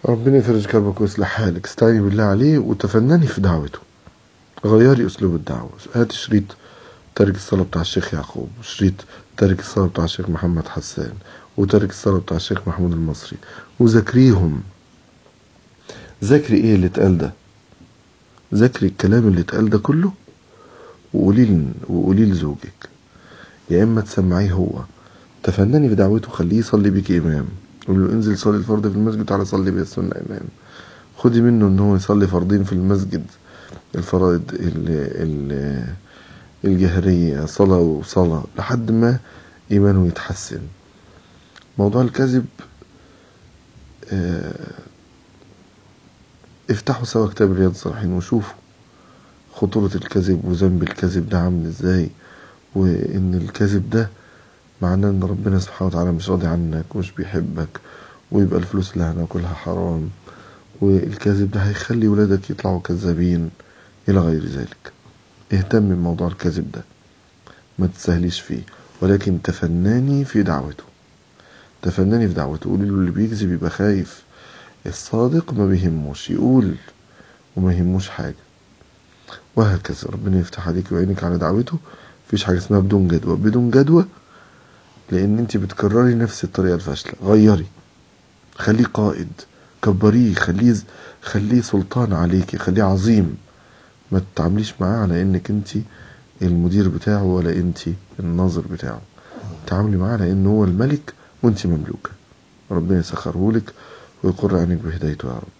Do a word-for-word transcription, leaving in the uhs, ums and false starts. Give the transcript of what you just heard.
ربنا يفرج كربك ويصلح حالك. استعيني بالله عليه وتفنني في دعوته. غيري اسلوب الدعوة. هات شريط تارك الصلاة بتاع الشيخ يعقوب، وشريط تارك الصلاة بتاع الشيخ محمد حسان، وتارك الصلاة بتاع الشيخ محمود المصري، وذاكريهم. ذاكري ايه اللي اتقال ده، ذاكري الكلام اللي اتقال ده كله، وقولي وقولي لزوجك، يا اما تسمعيه هو. تفنني في دعوته، خليه يصلي بيك امام. قول له انزل صلي الفرض في المسجد، تعالى صلي بيا السنة امام. خدي منه ان هو يصلي فرضين في المسجد، الفرائض الجهرية، صلاة وصلاة، لحد ما ايمانه يتحسن. موضوع الكذب، اه افتحوا سوا كتاب رياض الصالحين وشوفوا خطورة الكذب وذنب الكذب ده عامل ازاي، وان الكذب ده معناه ان ربنا سبحانه وتعالى مش راضي عنك ومش بيحبك، ويبقى الفلوس اللي هناكلها حرام، والكذب ده هيخلي ولادك يطلعوا كذابين الى غير ذلك. اهتم بموضوع الكذب ده، ما تسهليش فيه، ولكن تفناني في دعوته. تفناني في دعوته. قولي له اللي بيكذب يبقى خايف، الصادق ما بيهموش يقول وما يهموش حاجة، وهكذا. ربنا يفتح عليك ويعينك على دعوته. مفيش حاجة اسمها بدون جدوى. بدون جدوى لان انت بتكرري نفس الطريقة الفاشلة. غيري، خليه قائد، كبريه، خليه خليه سلطان عليكي، خليه عظيم. ما تتعامليش معاه على انك انت المدير بتاعه ولا انت الناظر بتاعه. تعاملي معاه على انه هو الملك وانت مملوكة. ربنا يسخره لك ويقر عينك بهدايته يا رب.